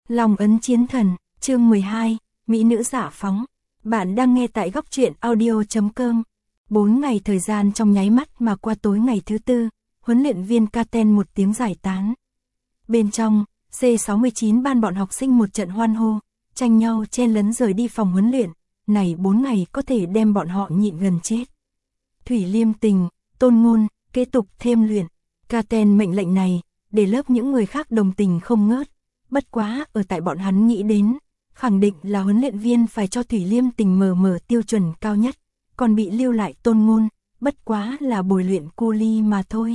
Long ấn chiến thần, chương 12, Mỹ nữ giả phóng. Bạn đang nghe tại góc truyện audio.com. 4 ngày thời gian trong nháy mắt mà qua tối ngày thứ tư, huấn luyện viên Katen một tiếng giải tán. Bên trong, C69 ban bọn học sinh một trận hoan hô, tranh nhau chen lấn rời đi phòng huấn luyện. Này 4 ngày có thể đem bọn họ nhịn gần chết. Thủy Liêm Tình, Tôn Ngôn, kế tục thêm luyện. Katen mệnh lệnh này, để lớp những người khác đồng tình không ngớt. Bất quá ở tại bọn hắn nghĩ đến, khẳng định là huấn luyện viên phải cho Thủy Liêm Tình mờ tiêu chuẩn cao nhất, còn bị lưu lại Tôn Ngôn, bất quá là bồi luyện cu ly mà thôi.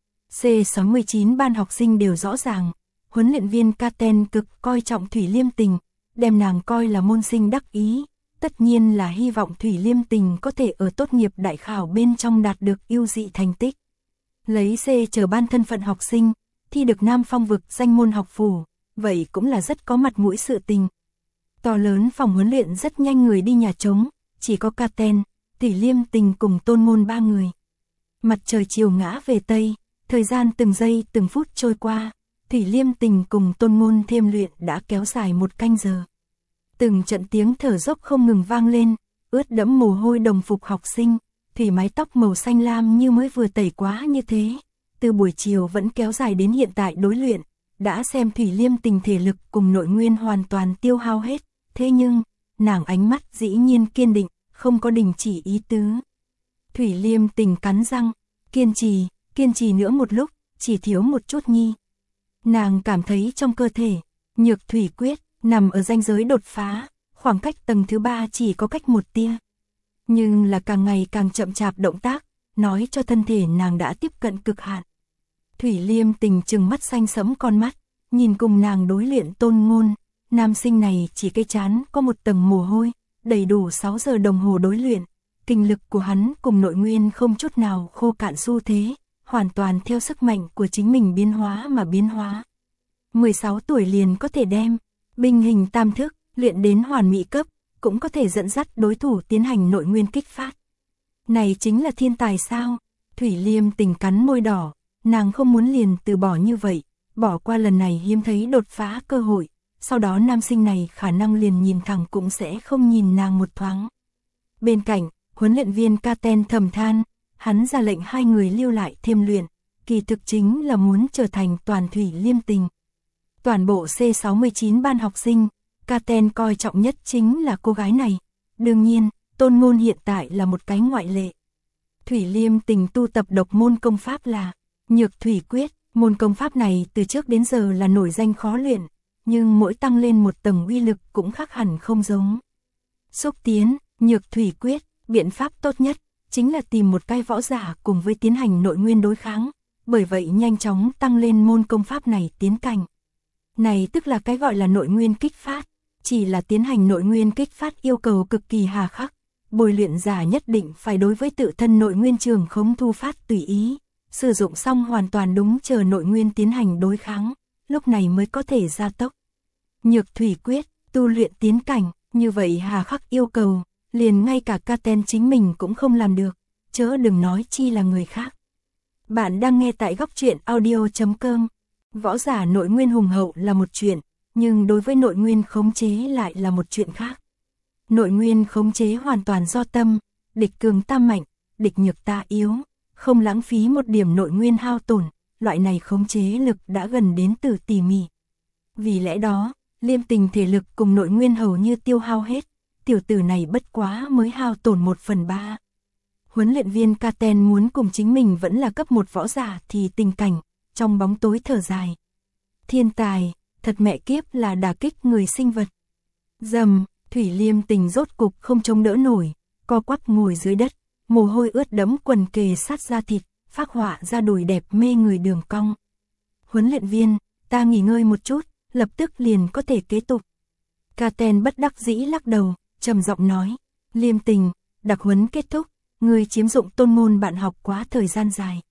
C69 ban học sinh đều rõ ràng, huấn luyện viên Katen cực coi trọng Thủy Liêm Tình, đem nàng coi là môn sinh đắc ý, tất nhiên là hy vọng Thủy Liêm Tình có thể ở tốt nghiệp đại khảo bên trong đạt được ưu dị thành tích. Lấy C trở ban thân phận học sinh, thi được Nam Phong vực danh môn học phủ, vậy cũng là rất có mặt mũi sự tình. To lớn phòng huấn luyện rất nhanh người đi nhà trống, chỉ có Katen, Thủy Liêm Tình cùng Tôn Ngôn 3 người. Mặt trời chiều ngã về Tây, thời gian từng giây từng phút trôi qua, Thủy Liêm Tình cùng Tôn Ngôn thêm luyện đã kéo dài 1 canh giờ. Từng trận tiếng thở dốc không ngừng vang lên, ướt đẫm mồ hôi đồng phục học sinh, Thủy mái tóc màu xanh lam như mới vừa tẩy quá như thế. Từ buổi chiều vẫn kéo dài đến hiện tại đối luyện, đã xem Thủy Liêm Tình thể lực cùng nội nguyên hoàn toàn tiêu hao hết, thế nhưng, nàng ánh mắt dĩ nhiên kiên định, không có đình chỉ ý tứ. Thủy Liêm Tình cắn răng, kiên trì nữa một lúc, chỉ thiếu một chút nhi. Nàng cảm thấy trong cơ thể, nhược thủy quyết, nằm ở ranh giới đột phá, khoảng cách tầng thứ 3 chỉ có cách một tia. Nhưng là càng ngày càng chậm chạp động tác, nói cho thân thể nàng đã tiếp cận cực hạn. Thủy Liêm Tình trừng mắt xanh sẫm con mắt, nhìn cùng nàng đối luyện Tôn Ngôn, nam sinh này chỉ cái trán có một tầng mồ hôi, đầy đủ 6 giờ đồng hồ đối luyện, kinh lực của hắn cùng nội nguyên không chút nào khô cạn xu thế, hoàn toàn theo sức mạnh của chính mình biến hóa mà biến hóa. 16 tuổi liền có thể đem binh hình tam thức luyện đến hoàn mỹ cấp, cũng có thể dẫn dắt đối thủ tiến hành nội nguyên kích phát. Này chính là thiên tài sao? Thủy Liêm Tình cắn môi đỏ, nàng không muốn liền từ bỏ như vậy, bỏ qua lần này hiếm thấy đột phá cơ hội, sau đó nam sinh này khả năng liền nhìn thẳng cũng sẽ không nhìn nàng một thoáng. Bên cạnh, huấn luyện viên Katen thầm than, hắn ra lệnh 2 người lưu lại thêm luyện, kỳ thực chính là muốn trở thành toàn Thủy Liêm Tình. Toàn bộ C69 ban học sinh, Katen coi trọng nhất chính là cô gái này. Đương nhiên, Tôn Ngôn hiện tại là một cái ngoại lệ. Thủy Liêm Tình tu tập độc môn công pháp là Nhược Thủy Quyết. Môn công pháp này từ trước đến giờ là nổi danh khó luyện, nhưng mỗi tăng lên một tầng uy lực cũng khác hẳn không giống. Xúc tiến, Nhược Thủy Quyết, biện pháp tốt nhất chính là tìm một cái võ giả cùng với tiến hành nội nguyên đối kháng, bởi vậy nhanh chóng tăng lên môn công pháp này tiến cảnh. Này tức là cái gọi là nội nguyên kích phát, chỉ là tiến hành nội nguyên kích phát yêu cầu cực kỳ hà khắc, bồi luyện giả nhất định phải đối với tự thân nội nguyên trường khống thu phát tùy ý, sử dụng xong hoàn toàn đúng chờ nội nguyên tiến hành đối kháng, lúc này mới có thể gia tốc. Nhược Thủy Quyết, tu luyện tiến cảnh, như vậy hà khắc yêu cầu, liền ngay cả Katen chính mình cũng không làm được, chớ đừng nói chi là người khác. Bạn đang nghe tại góc truyện audio.com. Võ giả nội nguyên hùng hậu là một chuyện, nhưng đối với nội nguyên khống chế lại là một chuyện khác. Nội nguyên khống chế hoàn toàn do tâm, địch cường ta mạnh, địch nhược ta yếu, không lãng phí một điểm nội nguyên hao tổn, loại này khống chế lực đã gần đến từ tỉ mỉ. Vì lẽ đó, Liêm Tình thể lực cùng nội nguyên hầu như tiêu hao hết, tiểu tử này bất quá mới hao tổn 1/3. Huấn luyện viên Katen muốn cùng chính mình vẫn là cấp 1 võ giả thì tình cảnh trong bóng tối thở dài. Thiên tài, thật mẹ kiếp là đả kích người sinh vật. Dầm, Thủy Liêm Tình rốt cục không chống đỡ nổi, co quắp ngồi dưới đất, mồ hôi ướt đẫm quần kề sát da thịt, phác họa ra đùi đẹp mê người đường cong. Huấn luyện viên, ta nghỉ ngơi một chút, lập tức liền có thể kế tục. Katen bất đắc dĩ lắc đầu, trầm giọng nói, Liêm Tình, đặc huấn kết thúc, ngươi chiếm dụng Tôn Ngôn bạn học quá thời gian dài.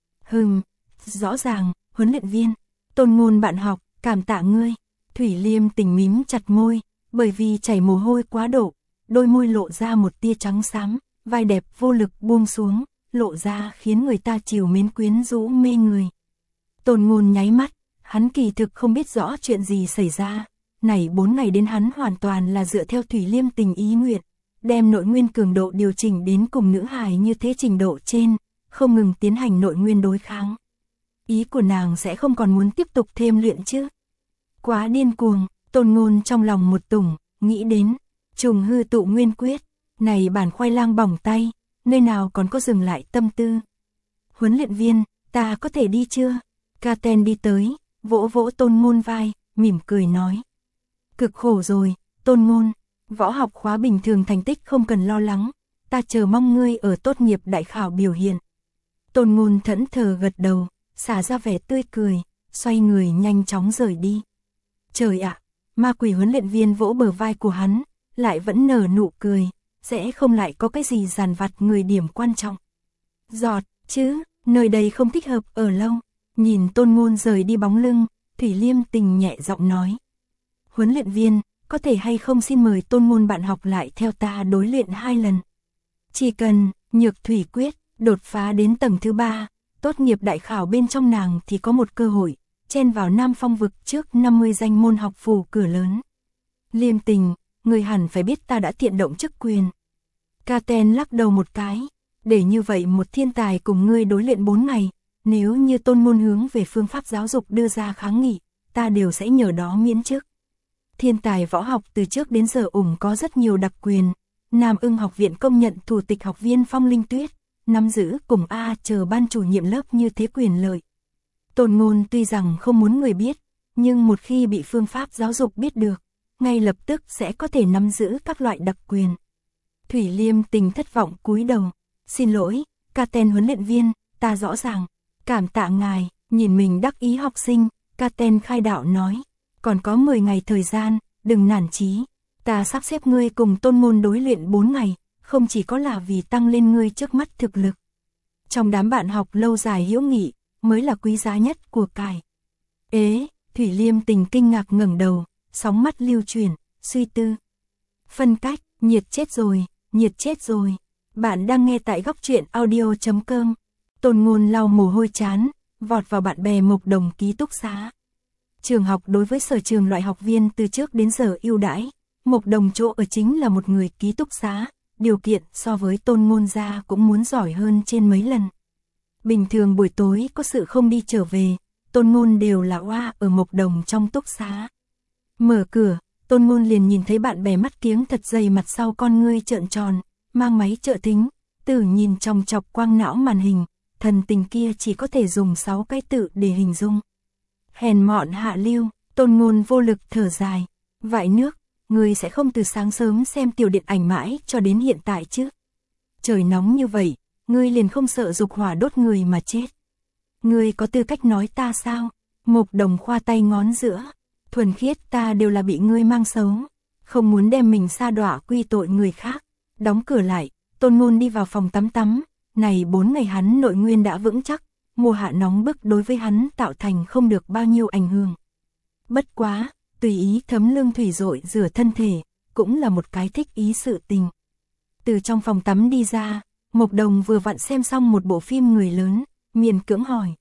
Rõ ràng, huấn luyện viên, Tôn Ngôn bạn học, cảm tạ ngươi. Thủy Liêm Tình mím chặt môi, bởi vì chảy mồ hôi quá độ, đôi môi lộ ra một tia trắng xám, vai đẹp vô lực buông xuống, lộ ra khiến người ta trìu mến quyến rũ mê người. Tôn Ngôn nháy mắt, hắn kỳ thực không biết rõ chuyện gì xảy ra, này 4 ngày đến hắn hoàn toàn là dựa theo Thủy Liêm Tình ý nguyện, đem nội nguyên cường độ điều chỉnh đến cùng nữ hài như thế trình độ trên, không ngừng tiến hành nội nguyên đối kháng. Ý của nàng sẽ không còn muốn tiếp tục thêm luyện chứ? Quá điên cuồng, Tôn Ngôn trong lòng một tủng, nghĩ đến, trùng hư tụ nguyên quyết, này bản khoai lang bỏng tay, nơi nào còn có dừng lại tâm tư. Huấn luyện viên, ta có thể đi chưa? Katen đi tới, vỗ vỗ Tôn Ngôn vai, mỉm cười nói. Cực khổ rồi, Tôn Ngôn, võ học khóa bình thường thành tích không cần lo lắng, ta chờ mong ngươi ở tốt nghiệp đại khảo biểu hiện. Tôn Ngôn thẫn thờ gật đầu, xả ra vẻ tươi cười, xoay người nhanh chóng rời đi. Trời ạ, ma quỷ huấn luyện viên vỗ bờ vai của hắn, lại vẫn nở nụ cười, sẽ không lại có cái gì dằn vặt người điểm quan trọng. Giọt, chứ, nơi đây không thích hợp ở lâu. Nhìn Tôn Ngôn rời đi bóng lưng, Thủy Liêm Tình nhẹ giọng nói. Huấn luyện viên, có thể hay không xin mời Tôn Ngôn bạn học lại theo ta đối luyện 2 lần. Chỉ cần, nhược thủy quyết, đột phá đến tầng thứ 3, tốt nghiệp đại khảo bên trong nàng thì có một cơ hội, chen vào Nam Phong vực trước 50 danh môn học phủ cửa lớn. Liêm Tình, người hẳn phải biết ta đã tiện động chức quyền. Katen lắc đầu một cái, để như vậy một thiên tài cùng ngươi đối luyện 4 ngày, nếu như Tôn Ngôn hướng về phương pháp giáo dục đưa ra kháng nghị, ta đều sẽ nhờ đó miễn chức. Thiên tài võ học từ trước đến giờ có rất nhiều đặc quyền, Nam Ưng học viện công nhận thủ tịch học viên Phong Linh Tuyết, nắm giữ cùng A chờ ban chủ nhiệm lớp như thế quyền lợi. Tôn Ngôn tuy rằng không muốn người biết, nhưng một khi bị phương pháp giáo dục biết được, ngay lập tức sẽ có thể nắm giữ các loại đặc quyền. Thủy Liêm Tình thất vọng cúi đầu, xin lỗi, Katen huấn luyện viên, ta rõ ràng, cảm tạ ngài. Nhìn mình đắc ý học sinh, Katen khai đạo nói, còn có 10 ngày thời gian, đừng nản chí, ta sắp xếp ngươi cùng Tôn Ngôn đối luyện 4 ngày, không chỉ có là vì tăng lên ngươi trước mắt thực lực. Trong đám bạn học lâu dài hữu nghị, mới là quý giá nhất của cải. Ế, Thủy Liêm Tình kinh ngạc ngẩng đầu, sóng mắt lưu chuyển, suy tư. Phân cách, nhiệt chết rồi, nhiệt chết rồi. Bạn đang nghe tại góc truyện audio.com. Tôn Ngôn lau mồ hôi chán, vọt vào bạn bè Mộc Đồng ký túc xá. Trường học đối với sở trường loại học viên từ trước đến giờ ưu đãi, Mộc Đồng chỗ ở chính là một người ký túc xá, điều kiện so với Tôn Ngôn ra cũng muốn giỏi hơn trên mấy lần. Bình thường buổi tối có sự không đi trở về, Tôn Ngôn đều là oa ở Mộc Đồng trong túc xá. Mở cửa, Tôn Ngôn liền nhìn thấy bạn bè mắt kiếng thật dày mặt sau con ngươi trợn tròn, mang máy trợ thính, tử nhìn trong chọc quang não màn hình, thần tình kia chỉ có thể dùng 6 cái tự để hình dung. Hèn mọn hạ lưu, Tôn Ngôn vô lực thở dài, vại nước, ngươi sẽ không từ sáng sớm xem tiểu điện ảnh mãi cho đến hiện tại chứ? Trời nóng như vậy, ngươi liền không sợ dục hỏa đốt người mà chết? Ngươi có tư cách nói ta sao? Mộc Đồng khoa tay ngón giữa, thuần khiết ta đều là bị ngươi mang xấu, không muốn đem mình sa đọa quy tội người khác. Đóng cửa lại, Tôn Ngôn đi vào phòng tắm, này 4 ngày hắn nội nguyên đã vững chắc, mùa hạ nóng bức đối với hắn tạo thành không được bao nhiêu ảnh hưởng. Bất quá, tùy ý thấm lương thủy rội rửa thân thể, cũng là một cái thích ý sự tình. Từ trong phòng tắm đi ra, Mộc Đồng vừa vặn xem xong một bộ phim người lớn, miễn cưỡng hỏi.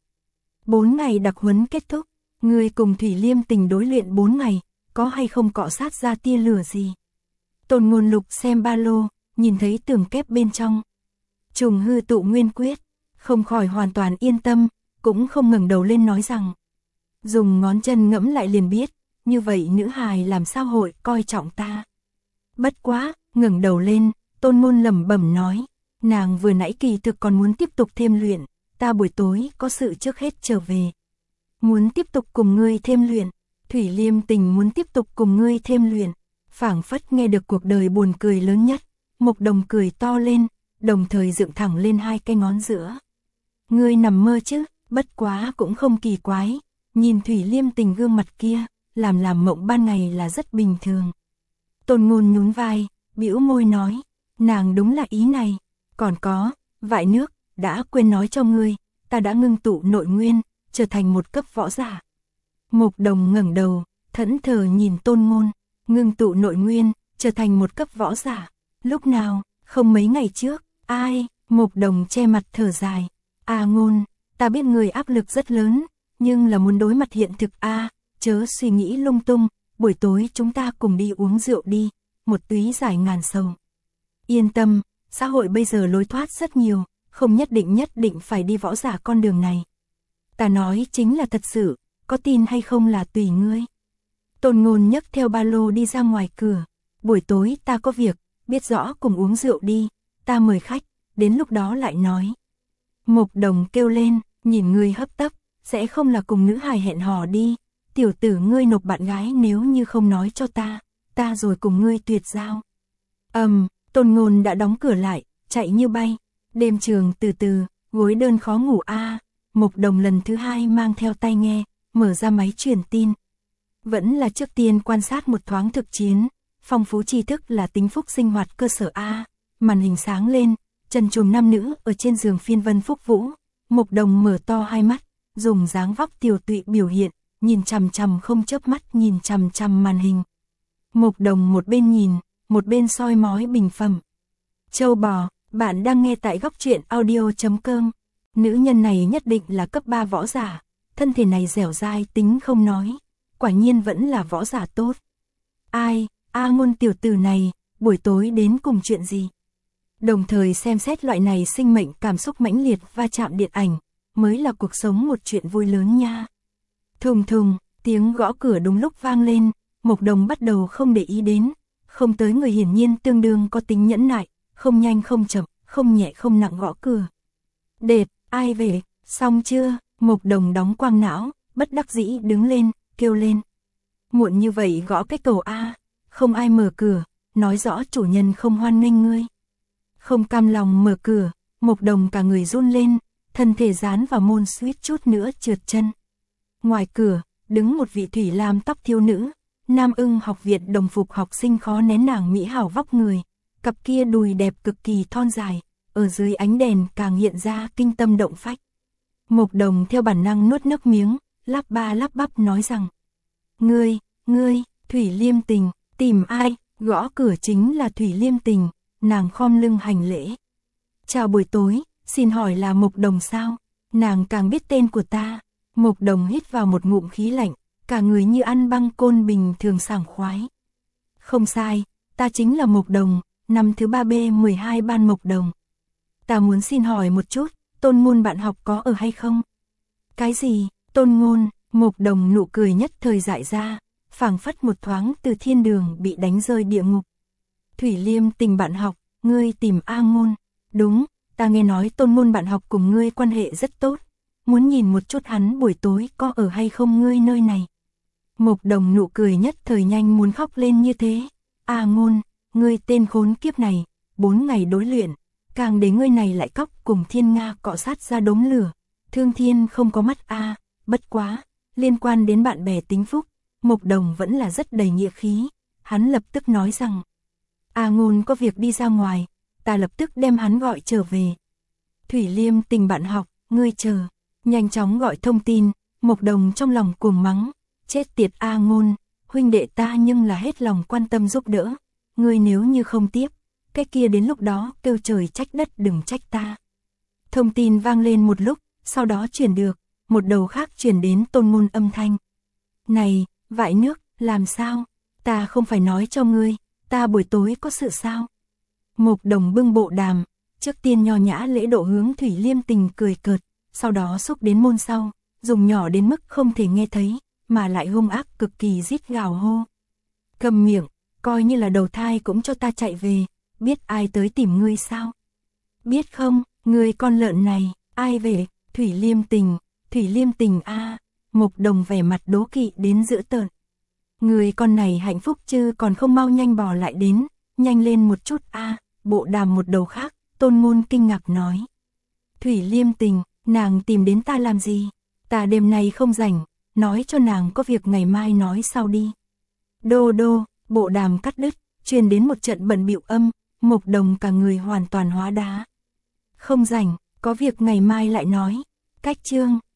4 ngày đặc huấn kết thúc, ngươi cùng Thủy Liêm Tình đối luyện 4 ngày, có hay không cọ sát ra tia lửa gì? Tôn Ngôn lục xem ba lô, nhìn thấy tường kép bên trong. Trùng hư tụ nguyên quyết, không khỏi hoàn toàn yên tâm, cũng không ngẩng đầu lên nói rằng. Dùng ngón chân ngẫm lại liền biết, như vậy nữ hài làm sao hội coi trọng ta. Bất quá, ngẩng đầu lên, Tôn Ngôn lẩm bẩm nói, nàng vừa nãy kỳ thực còn muốn tiếp tục thêm luyện, ta buổi tối có sự trước hết trở về. Muốn tiếp tục cùng ngươi thêm luyện, Thủy Liêm Tình muốn tiếp tục cùng ngươi thêm luyện, phảng phất nghe được cuộc đời buồn cười lớn nhất, Mộc Đồng cười to lên, đồng thời dựng thẳng lên 2 cái ngón giữa. Ngươi nằm mơ chứ, bất quá cũng không kỳ quái, nhìn Thủy Liêm Tình gương mặt kia, làm mộng ban ngày là rất bình thường. Tôn Ngôn nhún vai, bĩu môi nói, nàng đúng là ý này, còn có, vại nước, đã quên nói cho ngươi, ta đã ngưng tụ nội nguyên, trở thành một cấp võ giả. Mộc Đồng ngẩng đầu, thẫn thờ nhìn Tôn Ngôn, ngưng tụ nội nguyên, trở thành một cấp võ giả. Lúc nào, không mấy ngày trước, ai? Mộc Đồng che mặt thở dài. Ngôn, ta biết người áp lực rất lớn, nhưng là muốn đối mặt hiện thực chớ suy nghĩ lung tung, buổi tối chúng ta cùng đi uống rượu đi, một túy giải ngàn sầu. Yên tâm, xã hội bây giờ lối thoát rất nhiều, không nhất định phải đi võ giả con đường này. Ta nói chính là thật sự, có tin hay không là tùy ngươi. Tôn Ngôn nhấc theo ba lô đi ra ngoài cửa, buổi tối ta có việc, biết rõ cùng uống rượu đi, ta mời khách, đến lúc đó lại nói. Mộc Đồng kêu lên, nhìn ngươi hấp tấp, sẽ không là cùng nữ hài hẹn hò đi, tiểu tử ngươi nộp bạn gái nếu như không nói cho ta rồi cùng ngươi tuyệt giao. Tôn Ngôn đã đóng cửa lại, chạy như bay, đêm trường từ từ, gối đơn khó ngủ a. Mộc Đồng lần thứ hai mang theo tai nghe, mở ra máy truyền tin. Vẫn là trước tiên quan sát một thoáng thực chiến, phong phú tri thức là tính phúc sinh hoạt cơ sở a. Màn hình sáng lên, trần truồng nam nữ ở trên giường phiên vân phúc vũ. Mộc Đồng mở to hai mắt, dùng dáng vóc tiểu tụy biểu hiện, nhìn chằm chằm không chớp mắt nhìn chằm chằm màn hình. Mộc Đồng một bên nhìn, một bên soi mói bình phẩm. Châu bò, bạn đang nghe tại góc truyện audio.com. Nữ nhân này nhất định là cấp 3 võ giả, thân thể này dẻo dai tính không nói, quả nhiên vẫn là võ giả tốt. Ai, Ngôn tiểu tử này, buổi tối đến cùng chuyện gì? Đồng thời xem xét loại này sinh mệnh cảm xúc mãnh liệt va chạm điện ảnh, mới là cuộc sống một chuyện vui lớn nha. Thùng thùng, tiếng gõ cửa đúng lúc vang lên, Mộc Đồng bắt đầu không để ý đến, không tới người hiển nhiên tương đương có tính nhẫn nại, không nhanh không chậm, không nhẹ không nặng gõ cửa. Đệt, ai về, xong chưa? Mộc Đồng đóng quang não, bất đắc dĩ đứng lên, kêu lên. Muộn như vậy gõ cái cầu a, không ai mở cửa, nói rõ chủ nhân không hoan nghênh ngươi. Không cam lòng mở cửa, Mộc Đồng cả người run lên, thân thể dán vào môn suýt chút nữa trượt chân. Ngoài cửa, đứng một vị thủy lam tóc thiếu nữ, Nam Ưng học viện đồng phục học sinh khó nén nàng mỹ hảo vóc người, cặp kia đùi đẹp cực kỳ thon dài, ở dưới ánh đèn càng hiện ra kinh tâm động phách. Mộc Đồng theo bản năng nuốt nước miếng, lắp ba lắp bắp nói rằng: Ngươi, Thủy Liêm Tình, tìm ai? Gõ cửa chính là Thủy Liêm Tình, nàng khom lưng hành lễ. Chào buổi tối, xin hỏi là Mộc Đồng sao? Nàng càng biết tên của ta. Mộc Đồng hít vào một ngụm khí lạnh, cả người như ăn băng côn bình thường sảng khoái. Không sai, ta chính là Mộc Đồng, năm thứ 3B12 ban Mộc Đồng. Ta muốn xin hỏi một chút, Tôn Ngôn bạn học có ở hay không? Cái gì? Tôn Ngôn? Mộc Đồng nụ cười nhất thời dại ra, phảng phất một thoáng từ thiên đường bị đánh rơi địa ngục. Thủy Liêm Tình bạn học, ngươi tìm Ngôn. Đúng, ta nghe nói Tôn Ngôn bạn học cùng ngươi quan hệ rất tốt, muốn nhìn một chút hắn buổi tối có ở hay không ngươi nơi này. Mộc Đồng nụ cười nhất thời nhanh muốn khóc lên như thế. Ngôn, ngươi tên khốn kiếp này, 4 ngày đối luyện, càng để ngươi này lại cóc cùng Thiên Nga cọ sát ra đống lửa. Thương Thiên không có mắt bất quá, liên quan đến bạn bè tính phúc, Mộc Đồng vẫn là rất đầy nghĩa khí. Hắn lập tức nói rằng: Ngôn có việc đi ra ngoài, ta lập tức đem hắn gọi trở về. Thủy Liêm Tình bạn học, ngươi chờ. Nhanh chóng gọi thông tin. Mộc Đồng trong lòng cuồng mắng: chết tiệt Ngôn, huynh đệ ta nhưng là hết lòng quan tâm giúp đỡ, ngươi nếu như không tiếp, cái kia đến lúc đó kêu trời trách đất đừng trách ta. Thông tin vang lên một lúc, sau đó chuyển được, một đầu khác chuyển đến Tôn Ngôn âm thanh. Này, vại nước, làm sao? Ta không phải nói cho ngươi, ta buổi tối có sự sao? Mộc Đồng bưng bộ đàm, trước tiên nho nhã lễ độ hướng Thủy Liêm Tình cười cợt, sau đó xúc đến môn sau, dùng nhỏ đến mức không thể nghe thấy, mà lại hung ác cực kỳ rít gào hô. Cầm miệng, coi như là đầu thai cũng cho ta chạy về, biết ai tới tìm ngươi sao? Biết không, ngươi con lợn này, ai về? Thủy Liêm Tình Mộc Đồng vẻ mặt đố kỵ đến dữ tợn. Người con này hạnh phúc chứ còn không mau nhanh bò lại đến, nhanh lên một chút bộ đàm một đầu khác, Tôn Ngôn kinh ngạc nói. Thủy Liêm Tình, nàng tìm đến ta làm gì? Ta đêm nay không rảnh, nói cho nàng có việc ngày mai nói sau đi. Đô đô, bộ đàm cắt đứt, truyền đến một trận bận bịu âm, Mộc Đồng cả người hoàn toàn hóa đá. Không rảnh, có việc ngày mai lại nói. Cách chương